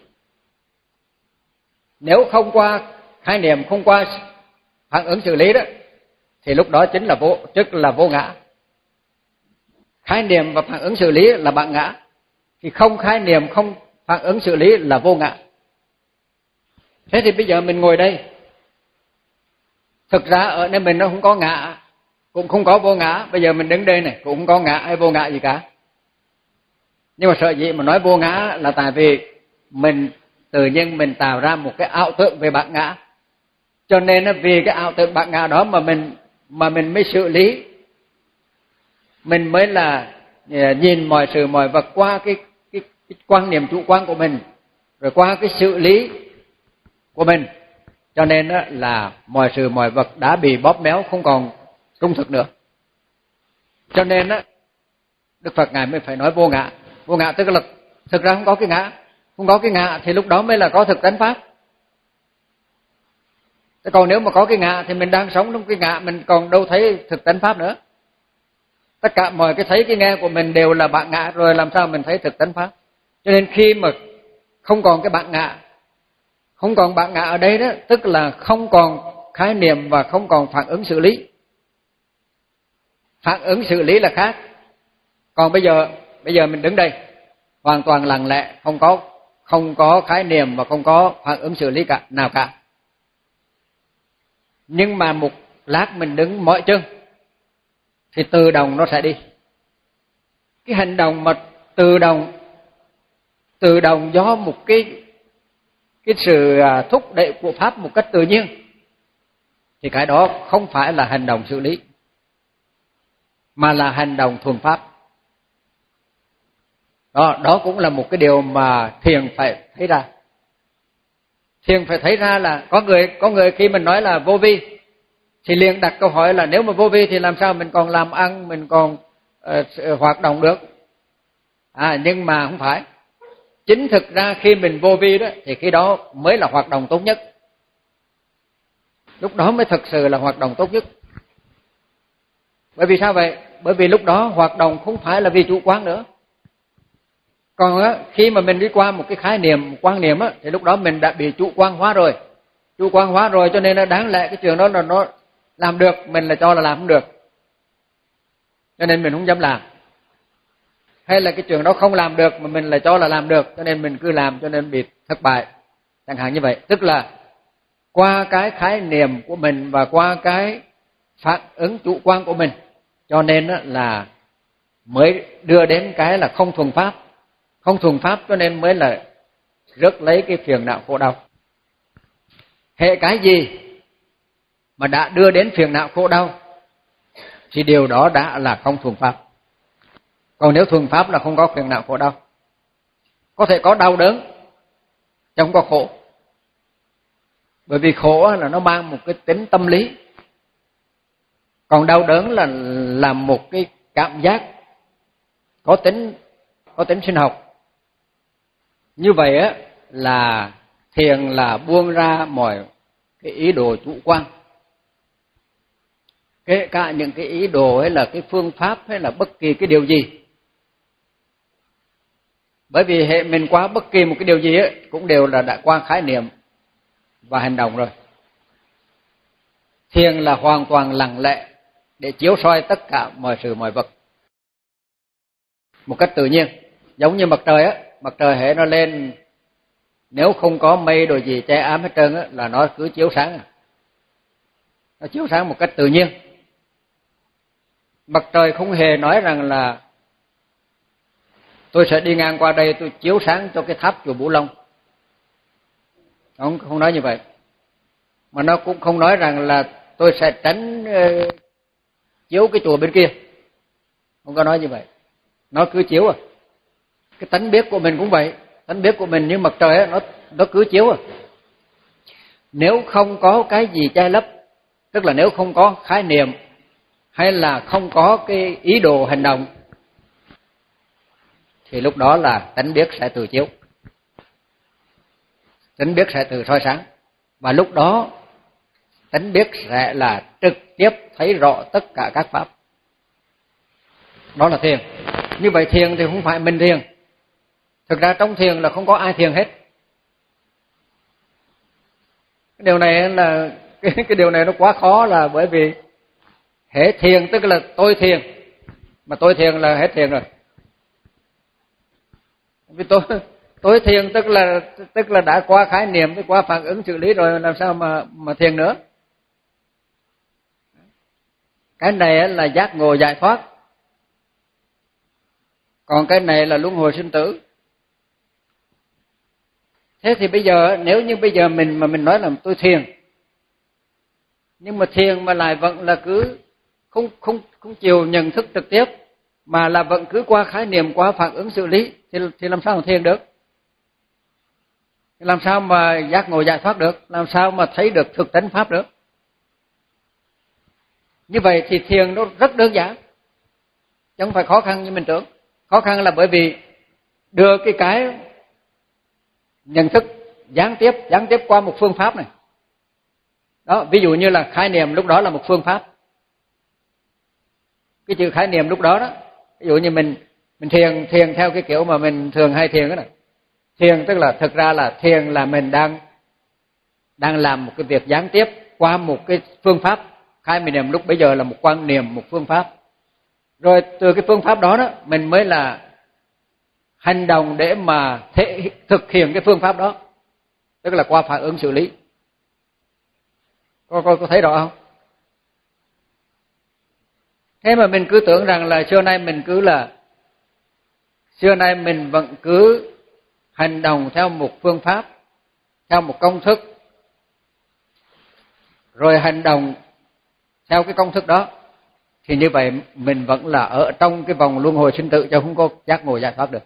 Nếu không qua khái niệm, không qua phản ứng xử lý đó thì lúc đó chính là vô, tức là vô ngã. Khái niệm và phản ứng xử lý là bản ngã, thì không khái niệm, không phản ứng xử lý là vô ngã. Thế thì bây giờ mình ngồi đây, thực ra ở nơi mình nó không có ngã, cũng không có vô ngã. Bây giờ mình đứng đây này cũng không có ngã hay vô ngã gì cả. Nhưng mà sợ gì mà nói vô ngã là tại vì mình tự nhiên mình tạo ra một cái ảo tưởng về bản ngã. Cho nên vì cái ảo tưởng bản ngã đó mà mình mà mình mới xử lý, mình mới là nhìn mọi sự mọi vật qua cái cái, cái quan niệm chủ quan của mình, rồi qua cái xử lý của mình. Cho nên là mọi sự mọi vật đã bị bóp méo, không còn trung thực nữa. Cho nên Đức Phật ngài mới phải nói vô ngã. Vô ngã tức là thực ra không có cái ngã. Không có cái ngã thì lúc đó mới là có thực tánh pháp. Thế còn nếu mà có cái ngã thì mình đang sống trong cái ngã, mình còn đâu thấy thực tánh pháp nữa. Tất cả mọi cái thấy cái nghe của mình đều là bản ngã, rồi làm sao mình thấy thực tánh pháp. Cho nên khi mà không còn cái bản ngã, không còn bản ngã ở đây đó, tức là không còn khái niệm và không còn phản ứng xử lý. Phản ứng xử lý là khác. Còn bây giờ bây giờ mình đứng đây hoàn toàn lặng lẽ, không có không có khái niệm và không có phản ứng xử lý cả nào cả. Nhưng mà một lát mình đứng mỏi chân thì tự động nó sẽ đi. Cái hành động mà tự động tự động do một cái cái sự thúc đẩy của pháp một cách tự nhiên thì cái đó không phải là hành động xử lý, mà là hành động thuần pháp. Đó, đó cũng là một cái điều mà thiền phải thấy ra. Thiền phải thấy ra là có người có người khi mình nói là vô vi thì liền đặt câu hỏi là nếu mà vô vi thì làm sao mình còn làm ăn, mình còn uh, hoạt động được. À, nhưng mà không phải. Chính thực ra khi mình vô vi đó thì khi đó mới là hoạt động tốt nhất. Lúc đó mới thực sự là hoạt động tốt nhất. Bởi vì sao vậy? Bởi vì lúc đó hoạt động không phải là vì chủ quan nữa. Còn á, khi mà mình đi qua một cái khái niệm, một quan niệm á, thì lúc đó mình đã bị chủ quan hóa rồi. Chủ quan hóa rồi cho nên là đáng lẽ cái chuyện đó là nó làm được, mình là cho là làm không được. Cho nên mình không dám làm. Hay là cái chuyện đó không làm được mà mình lại cho là làm được, cho nên mình cứ làm cho nên bị thất bại. Chẳng hạn như vậy. Tức là qua cái khái niệm của mình và qua cái phản ứng chủ quan của mình, cho nên là mới đưa đến cái là không thuần pháp. Không thuần pháp cho nên mới là rước lấy cái phiền não khổ đau. Hệ cái gì mà đã đưa đến phiền não khổ đau thì điều đó đã là không thuần pháp. Còn nếu thuần pháp là không có phiền não khổ đau. Có thể có đau đớn chứ không có khổ. Bởi vì khổ là nó mang một cái tính tâm lý. Còn đau đớn là là một cái cảm giác có tính có tính sinh học. Như vậy á là thiền là buông ra mọi cái ý đồ chủ quan. Kể cả những cái ý đồ hay là cái phương pháp hay là bất kỳ cái điều gì. Bởi vì hệ mình qua bất kỳ một cái điều gì ấy, cũng đều là đã qua khái niệm và hành động rồi. Thiền là hoàn toàn lặng lẽ để chiếu soi tất cả mọi sự mọi vật một cách tự nhiên. Giống như mặt trời á, mặt trời hệ nó lên, nếu không có mây đồ gì che ám hết trơn á, là nó cứ chiếu sáng à. Nó chiếu sáng một cách tự nhiên. Mặt trời không hề nói rằng là tôi sẽ đi ngang qua đây tôi chiếu sáng cho cái tháp chùa Bửu Long. Không, không nói như vậy. Mà nó cũng không nói rằng là tôi sẽ tránh uh, chiếu cái chùa bên kia. Không có nói như vậy. Nó cứ chiếu à. Cái tánh biết của mình cũng vậy. Tánh biết của mình như mặt trời ấy, nó, nó cứ chiếu à. Nếu không có cái gì che lấp, tức là nếu không có khái niệm hay là không có cái ý đồ hành động, thì lúc đó là tánh biết sẽ tự chiếu. Tánh biết sẽ tự soi sáng. Và lúc đó tánh biết sẽ là trực tiếp thấy rõ tất cả các pháp. Đó là thiền. Như vậy thiền thì không phải mình thiền. Thực ra trong thiền là không có ai thiền hết. Cái điều này là cái, cái điều này nó quá khó, là bởi vì hệ thiền tức là tôi thiền, mà tôi thiền là hết thiền rồi. Vì tôi tôi thiền tức là tức là đã qua khái niệm, qua phản ứng xử lý rồi, làm sao mà mà thiền nữa. Cái này là giác ngộ giải thoát. Còn cái này là luân hồi sinh tử. Thế thì bây giờ nếu như bây giờ mình mà mình nói là tôi thiền, nhưng mà thiền mà lại vẫn là cứ không không không chịu nhận thức trực tiếp, mà là vẫn cứ qua khái niệm, qua phản ứng xử lý, thì thì làm sao mà thiền được? Làm sao mà giác ngộ giải thoát được? Làm sao mà thấy được thực tánh pháp được? Như vậy thì thiền nó rất đơn giản, chứ không phải khó khăn như mình tưởng. Khó khăn là bởi vì đưa cái cái nhận thức gián tiếp, gián tiếp qua một phương pháp này. Đó, ví dụ như là khái niệm lúc đó là một phương pháp. Cái chữ khái niệm lúc đó đó, ví dụ như mình mình thiền thiền theo cái kiểu mà mình thường hay thiền đó này. Thiền tức là thực ra là thiền là mình đang đang làm một cái việc gián tiếp qua một cái phương pháp. Khái niệm lúc bây giờ là một quan niệm, một phương pháp. Rồi từ cái phương pháp đó đó mình mới là hành động để mà thể, thực hiện cái phương pháp đó, tức là qua phản ứng xử lý. Có, có, có thấy rõ không? Thế mà mình cứ tưởng rằng là xưa nay mình cứ là xưa nay mình vẫn cứ hành động theo một phương pháp, theo một công thức, rồi hành động theo cái công thức đó, thì như vậy mình vẫn là ở trong cái vòng luân hồi sinh tử, chứ không có giác ngộ giải thoát được.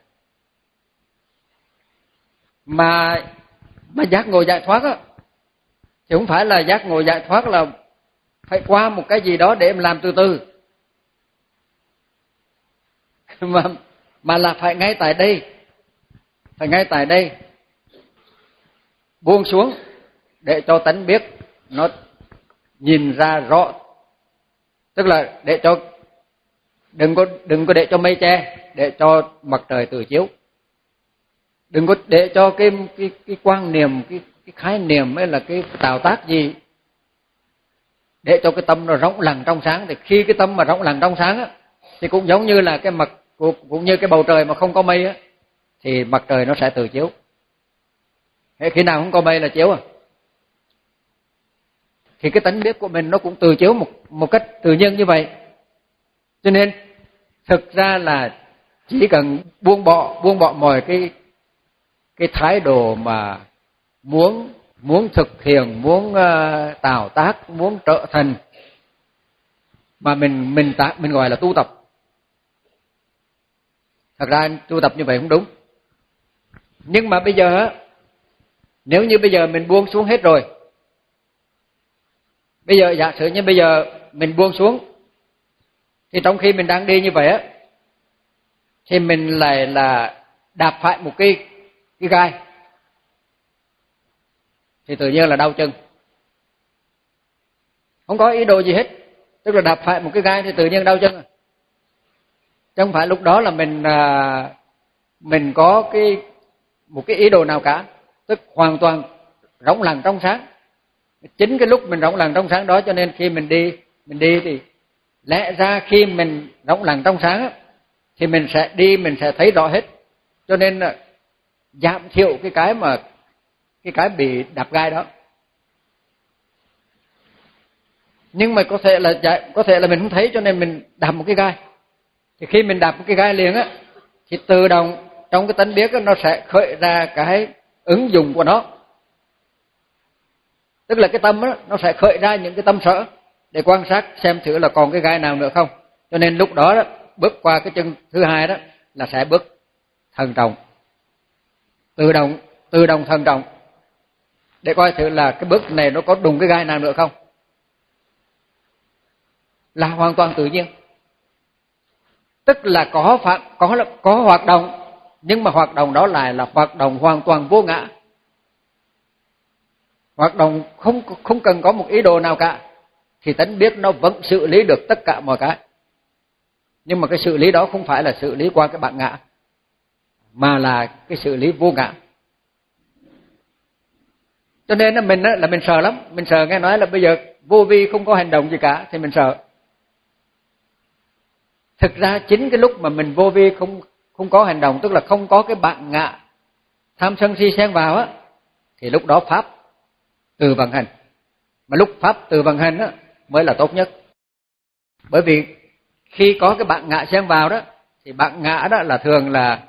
Mà mà giác ngộ giải thoát á, thì không phải là giác ngộ giải thoát là phải qua một cái gì đó để em làm từ từ, mà mà là phải ngay tại đây, phải ngay tại đây buông xuống để cho tánh biết nó nhìn ra rõ, tức là để cho đừng có đừng có để cho mây che, để cho mặt trời tự chiếu. Đừng có để cho cái cái cái quan niệm, cái cái khái niệm hay là cái tạo tác gì, để cho cái tâm nó rộng lặng trong sáng. Thì khi cái tâm mà rộng lặng trong sáng á, thì cũng giống như là cái mặt cũng như cái bầu trời mà không có mây á, thì mặt trời nó sẽ tự chiếu. Thế khi nào không có mây là chiếu à? Thì cái tánh biết của mình nó cũng tự chiếu một một cách tự nhiên như vậy. Cho nên thực ra là chỉ cần buông bỏ buông bỏ mọi cái cái thái độ mà muốn muốn thực hiện, muốn uh, tạo tác, muốn trở thành mà mình mình ta, mình gọi là tu tập. Thật ra tu tập như vậy không đúng. Nhưng mà bây giờ nếu như bây giờ mình buông xuống hết rồi, bây giờ giả sử như bây giờ mình buông xuống, thì trong khi mình đang đi như vậy á, thì mình lại là đạp phải một cái cái gai, thì tự nhiên là đau chân. Không có ý đồ gì hết, tức là đạp phải một cái gai thì tự nhiên đau chân. Chứ không phải lúc đó là mình à, mình có cái một cái ý đồ nào cả, tức hoàn toàn rỗng lặng trong sáng. Chính cái lúc mình rỗng lặng trong sáng đó cho nên khi mình đi mình đi thì lẽ ra khi mình rỗng lặng trong sáng á, thì mình sẽ đi mình sẽ thấy rõ hết, cho nên là giảm thiểu cái cái mà cái cái bị đạp gai đó. Nhưng mà có thể là có thể là mình không thấy cho nên mình đạp một cái gai. Thì khi mình đạp một cái gai liền á, thì tự động trong cái tánh biết á, nó sẽ khởi ra cái ứng dụng của nó. Tức là cái tâm á, nó sẽ khởi ra những cái tâm sở để quan sát xem thử là còn cái gai nào nữa không. Cho nên lúc đó, đó bước qua cái chân thứ hai đó là sẽ bước thận trọng, tự động tự động thận trọng để coi thử là cái bước này nó có đụng cái gai nào nữa không. Là hoàn toàn tự nhiên. Tức là có phạm, có có hoạt động, nhưng mà hoạt động đó lại là hoạt động hoàn toàn vô ngã. Hoạt động không không cần có một ý đồ nào cả, thì tánh biết nó vẫn xử lý được tất cả mọi cái. Nhưng mà cái xử lý đó không phải là xử lý qua cái bản ngã, mà là cái xử lý vô ngã. Cho nên là mình là mình sợ lắm, mình sợ nghe nói là bây giờ vô vi không có hành động gì cả thì mình sợ. Thực ra chính cái lúc mà mình vô vi không không có hành động, tức là không có cái bản ngã tham sân si xen vào á, thì lúc đó pháp từ vận hành. Mà lúc pháp từ vận hành á mới là tốt nhất. Bởi vì khi có cái bản ngã xen vào đó, thì bản ngã đó là thường là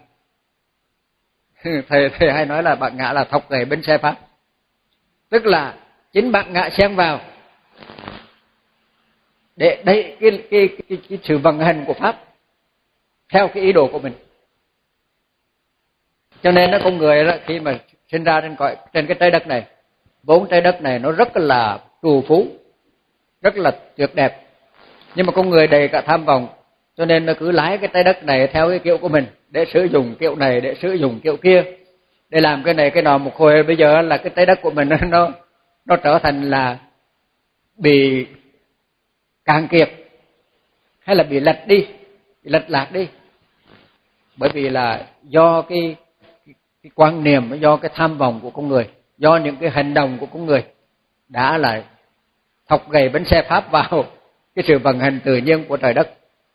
thầy thầy hay nói là bản ngã là thọc gậy bánh xe pháp. Tức là chính bản ngã xen vào để đẩy cái, cái, cái, cái, cái sự vận hành của pháp theo cái ý đồ của mình. Cho nên nó con người đó, khi mà sinh ra trên cõi trên cái trái đất này, vốn trái đất này nó rất là trù phú, rất là tuyệt đẹp, nhưng mà con người đầy cả tham vọng, cho nên nó cứ lái cái trái đất này theo cái kiểu của mình, để sử dụng kiểu này, để sử dụng kiểu kia, để làm cái này cái nọ. Một hồi bây giờ là cái trái đất của mình nó nó trở thành là bị cạn kiệt, hay là bị lệch đi, bị lệch lạc đi, bởi vì là do cái, cái, cái quan niệm, do cái tham vọng của con người, do những cái hành động của con người đã là thọc gậy bánh xe pháp vào cái sự vận hành tự nhiên của trời đất.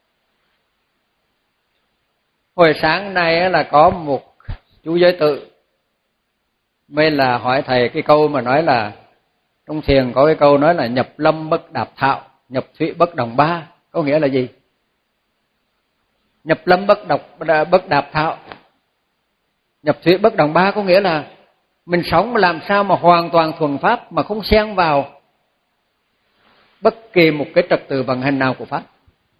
Hồi sáng nay là có một chú giới tự mới là hỏi thầy cái câu mà nói là trong thiền có cái câu nói là nhập lâm bất đạp thạo, nhập thủy bất đồng ba. Có nghĩa là gì? Nhập lâm bất độc bất đạp thạo, nhập thủy bất đồng ba có nghĩa là mình sống làm sao mà hoàn toàn thuần pháp, mà không xen vào bất kỳ một cái trật tự vận hành nào của pháp.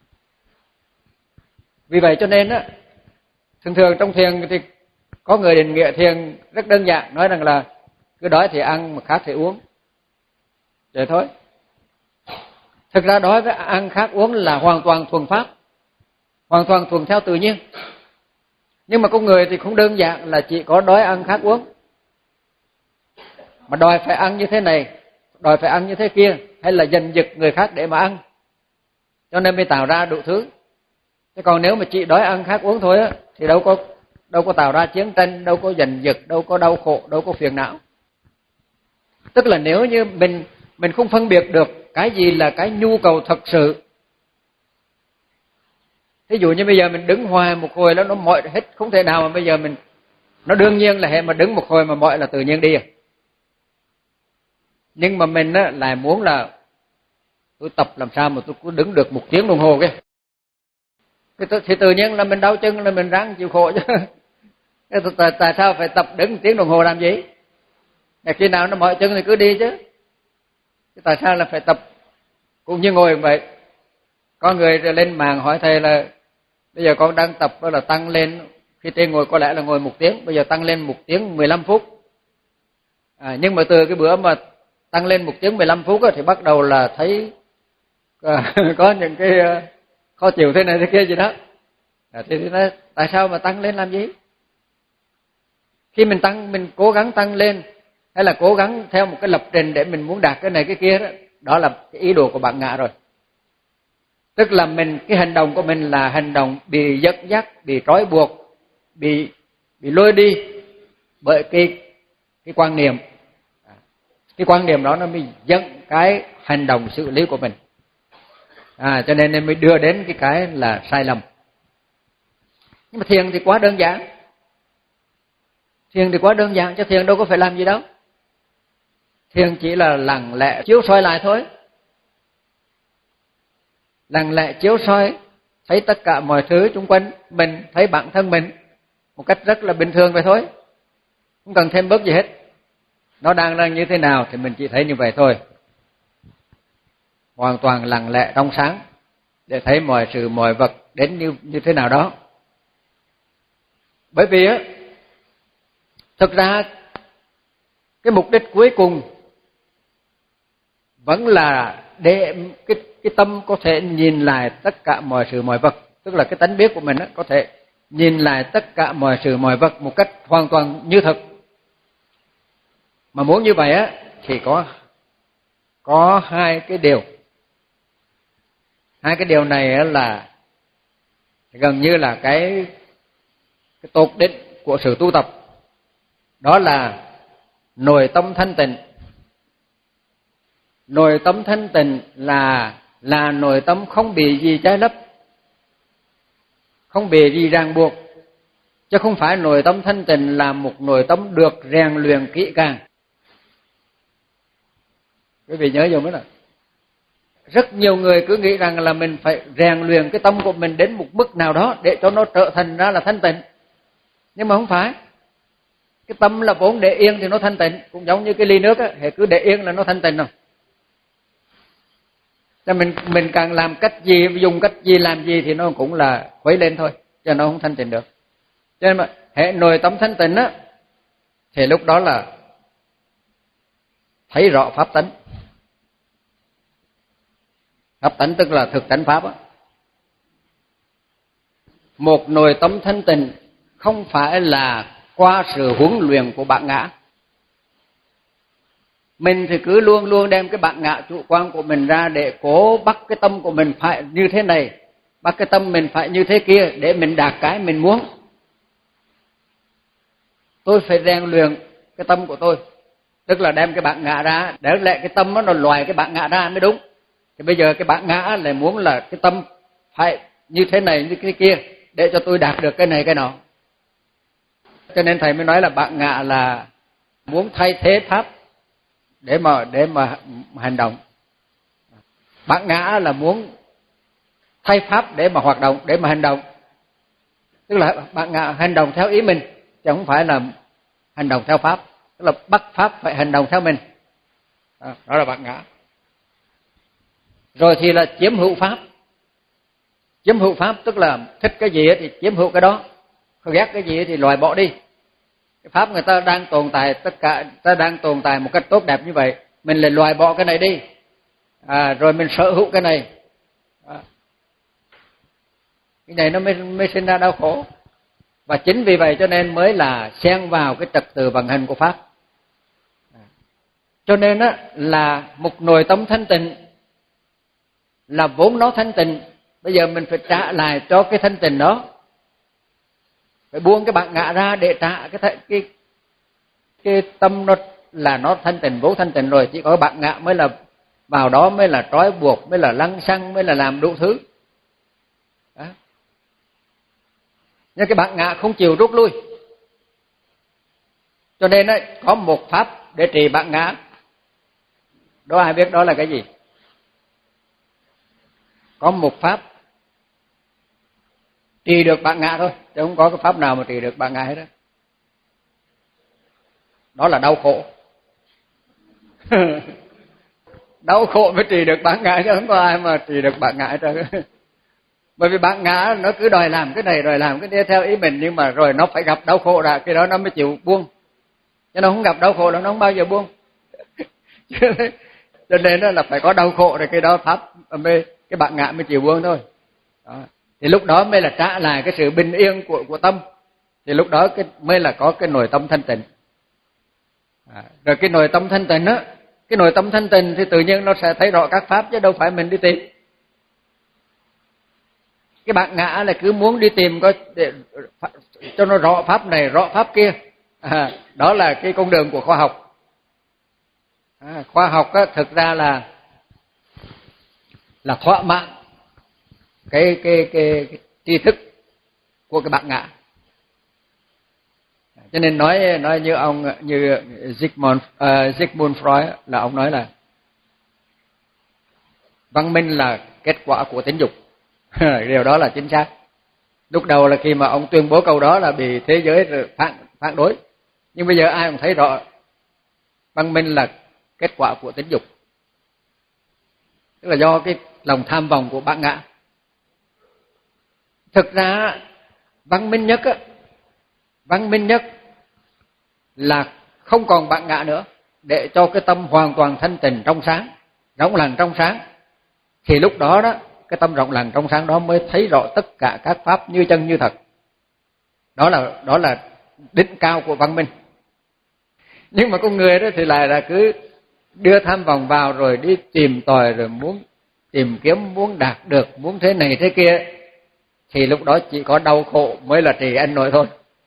Vì vậy cho nên á, thường thường trong thiền thì có người định nghĩa thiền rất đơn giản, nói rằng là cứ đói thì ăn, mà khát thì uống, vậy thôi. Thực ra đói với ăn khát uống là hoàn toàn thuần pháp, hoàn toàn thuần theo tự nhiên. Nhưng mà con người thì không đơn giản là chỉ có đói ăn khát uống, mà đòi phải ăn như thế này, đòi phải ăn như thế kia, hay là giành giật người khác để mà ăn, cho nên mới tạo ra đủ thứ. Thế còn nếu mà chỉ đói ăn khát uống thôi á, thì đâu có đâu có tạo ra chiến tranh, đâu có giành giật, đâu có đau khổ, đâu có phiền não. Tức là nếu như mình mình không phân biệt được cái gì là cái nhu cầu thật sự. Ví dụ như bây giờ mình đứng hoài một hồi đó nó mỏi hết, không thể nào mà bây giờ mình, nó đương nhiên là hệ mà đứng một hồi mà mỏi là tự nhiên đi. Nhưng mà mình á lại muốn là tôi tập làm sao mà tôi cứ đứng được một tiếng đồng hồ cái. Thì tự nhiên là mình đau chân là mình ráng chịu khổ chứ. Tại, tại sao phải tập đứng tiếng đồng hồ làm gì? Khi nào nó mỏi chân thì cứ đi chứ. Tại sao là phải tập? Cũng như ngồi vậy. Có người lên mạng hỏi thầy là bây giờ con đang tập là tăng lên, khi trên ngồi có lẽ là ngồi một tiếng, bây giờ tăng lên một tiếng mười lăm phút. À, nhưng mà từ cái bữa mà tăng lên một tiếng mười lăm phút thì bắt đầu là thấy à, có những cái khó chịu thế này thế kia gì đó. À, thì nói, tại sao mà tăng lên làm gì? Khi mình tăng, mình cố gắng tăng lên hay là cố gắng theo một cái lập trình để mình muốn đạt cái này cái kia đó, đó là cái ý đồ của bản ngã rồi. Tức là mình, cái hành động của mình là hành động bị dẫn dắt, bị trói buộc, bị bị lôi đi bởi cái cái quan niệm. Cái quan niệm đó nó mới dẫn cái hành động xử lý của mình. À, cho nên mới đưa đến cái cái là sai lầm. Nhưng mà thiền thì quá đơn giản. Thiền thì quá đơn giản, cho thiền đâu có phải làm gì đâu. Thiền chỉ là lặng lẽ chiếu soi lại thôi. Lặng lẽ chiếu soi, thấy tất cả mọi thứ xung quanh mình, thấy bản thân mình một cách rất là bình thường vậy thôi. Không cần thêm bớt gì hết. Nó đang đang như thế nào thì mình chỉ thấy như vậy thôi. Hoàn toàn lặng lẽ trong sáng để thấy mọi sự mọi vật đến như như thế nào đó. Bởi vì á, thực ra cái mục đích cuối cùng vẫn là để cái cái tâm có thể nhìn lại tất cả mọi sự mọi vật, tức là cái tánh biết của mình á, có thể nhìn lại tất cả mọi sự mọi vật một cách hoàn toàn như thực. Mà muốn như vậy á thì có có hai cái điều. Hai cái điều này á là gần như là cái cái tột đỉnh của sự tu tập. Đó là nội tâm thanh tịnh. Nội tâm thanh tịnh là là nội tâm không bị gì che lấp, không bị gì ràng buộc, chứ không phải nội tâm thanh tịnh là một nội tâm được rèn luyện kỹ càng. Quý vị nhớ dùng đó. Rất nhiều người cứ nghĩ rằng là mình phải rèn luyện cái tâm của mình đến một mức nào đó để cho nó trở thành ra là thanh tịnh. Nhưng mà không phải. Cái tâm là vốn để yên thì nó thanh tịnh, cũng giống như cái ly nước á, hệ cứ để yên là nó thanh tịnh rồi. Cho mình mình càng làm cách gì, dùng cách gì làm gì thì nó cũng là khuấy lên thôi, cho nó không thanh tịnh được. Cho nên mà hệ nội tâm thanh tịnh á thì lúc đó là thấy rõ pháp tánh. Pháp tánh tức là thực tánh pháp á. Một nội tâm thanh tịnh không phải là qua sự huấn luyện của bản ngã. Mình thì cứ luôn luôn đem cái bản ngã chủ quan của mình ra để cố bắt cái tâm của mình phải như thế này, bắt cái tâm mình phải như thế kia để mình đạt cái mình muốn. Tôi phải rèn luyện cái tâm của tôi, tức là đem cái bản ngã ra, để lẽ cái tâm nó loại cái bản ngã ra mới đúng. Thì bây giờ cái bản ngã lại muốn là cái tâm phải như thế này như thế kia để cho tôi đạt được cái này cái nọ. Cho nên thầy mới nói là bản ngã là muốn thay thế pháp để mà để mà hành động. Bản ngã là muốn thay pháp để mà hoạt động, để mà hành động. Tức là bản ngã hành động theo ý mình, chứ không phải là hành động theo pháp. Tức là bắt pháp phải hành động theo mình. Đó, đó là bản ngã. Rồi thì là chiếm hữu pháp. Chiếm hữu pháp tức là thích cái gì thì chiếm hữu cái đó, không ghét cái gì thì loại bỏ đi. Cái pháp người ta đang tồn tại, tất cả ta đang tồn tại một cách tốt đẹp như vậy, mình lại loại bỏ cái này đi, à, rồi mình sở hữu cái này. À, cái này nó mới mới sinh ra đau khổ. Và chính vì vậy cho nên mới là xen vào cái trật tự vận hành của pháp. À, cho nên á là một nội tâm thanh tịnh là vốn nó thanh tịnh, bây giờ mình phải trả lại cho cái thanh tịnh đó, phải buông cái bản ngã ra để trả cái cái cái tâm nó là nó thanh tịnh, vốn thanh tịnh rồi, chỉ có bản ngã mới là vào đó, mới là trói buộc, mới là lăng xăng, mới là làm đủ thứ. Đó. Nhưng cái bản ngã không chịu rút lui, cho nên ấy, có một pháp để trị bản ngã. Đó ai biết đó là cái gì? Có một pháp trị được bản ngã thôi, chứ không có cái pháp nào mà trị được bản ngã hết đó. đó là đau khổ. Đau khổ mới trị được bản ngã, chứ không có ai mà trị được bản ngã trơn. Bởi vì bản ngã nó cứ đòi làm cái này, đòi làm cái kia theo ý mình, nhưng mà rồi nó phải gặp đau khổ ra, khi đó nó mới chịu buông. Chứ nó không gặp đau khổ là nó không bao giờ buông. Cho nên là phải có đau khổ rồi cái đó pháp mới, cái bản ngã mới chịu buông thôi. Đó. Thì lúc đó mới là trả lại cái sự bình yên của của tâm. Thì lúc đó cái mới là có cái nội tâm thanh tịnh. À, rồi cái nội tâm thanh tịnh á, cái nội tâm thanh tịnh thì tự nhiên nó sẽ thấy rõ các pháp, chứ đâu phải mình đi tìm. Cái bản ngã là cứ muốn đi tìm có để, cho nó rõ pháp này, rõ pháp kia. À, đó là cái con đường của khoa học. À, khoa học á, thực ra là là thỏa mãn cái cái cái, cái tri thức của cái bản ngã. Cho nên nói nói như ông như Sigmund uh, Sigmund Freud là ông nói là văn minh là kết quả của tính dục. Điều đó là chính xác. Lúc đầu là khi mà ông tuyên bố câu đó là bị thế giới phản phản đối. Nhưng bây giờ ai cũng thấy rõ văn minh là kết quả của tính dục. Tức là do cái lòng tham vọng của bản ngã. Thực ra văn minh nhất á, văn minh nhất là không còn bản ngã nữa, để cho cái tâm hoàn toàn thanh tịnh trong sáng, rộng lặng trong sáng. Thì lúc đó đó, cái tâm rộng lặng trong sáng đó mới thấy rõ tất cả các pháp như chân như thật. Đó là đó là đỉnh cao của văn minh. Nhưng mà con người đó thì lại là cứ đưa tham vọng vào rồi đi tìm tòi, rồi muốn tìm kiếm, muốn đạt được, muốn thế này thế kia, thì lúc đó chỉ có đau khổ mới là trì anh nổi thôi.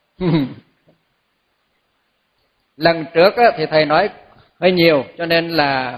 Lần trước á, thì thầy nói hơi nhiều, cho nên là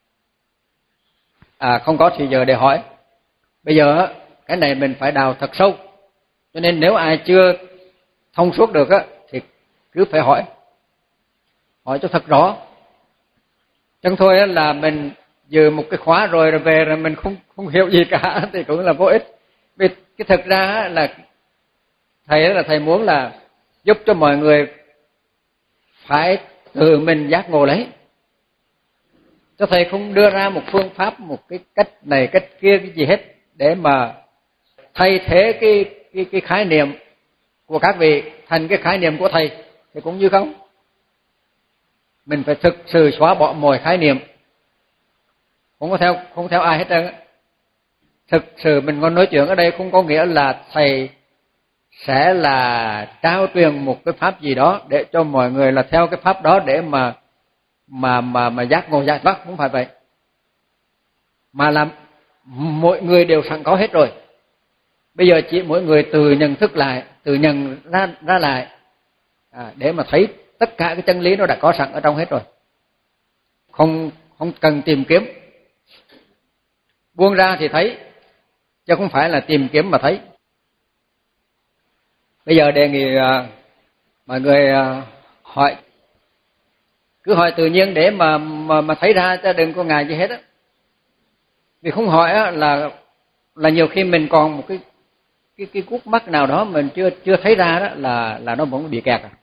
à, không có thời giờ để hỏi. Bây giờ á, cái này mình phải đào thật sâu, cho nên nếu ai chưa thông suốt được á, thì cứ phải hỏi, hỏi cho thật rõ. Chẳng thôi á, là mình dự một cái khóa rồi, rồi về rồi mình không không hiểu gì cả thì cũng là vô ích. Vì cái thực ra á, là thầy là thầy muốn là giúp cho mọi người phải tự mình giác ngộ lấy. Cho thầy không đưa ra một phương pháp, một cái cách này cách kia cái gì hết để mà thay thế cái cái cái khái niệm của các vị thành cái khái niệm của thầy, thì cũng như không. Mình phải thực sự xóa bỏ mọi khái niệm, không có theo không theo ai hết trơn á. Thực sự mình còn nói chuyện ở đây không có nghĩa là thầy sẽ là trao truyền một cái pháp gì đó để cho mọi người là theo cái pháp đó để mà mà mà mà giác ngộ giải thoát, không phải vậy. Mà là mỗi người đều sẵn có hết rồi. Bây giờ chỉ mỗi người từ nhận thức lại, từ nhận ra ra lại à, để mà thấy tất cả cái chân lý nó đã có sẵn ở trong hết rồi. Không không cần tìm kiếm. Buông ra thì thấy, chứ không phải là tìm kiếm mà thấy. Bây giờ đề nghị uh, mọi người uh, hỏi, cứ hỏi tự nhiên để mà mà mà thấy ra, chứ đừng có ngại gì hết á. Vì không hỏi á là là nhiều khi mình còn một cái cái cái khúc mắc nào đó mình chưa chưa thấy ra đó là là nó vẫn bị kẹt. À.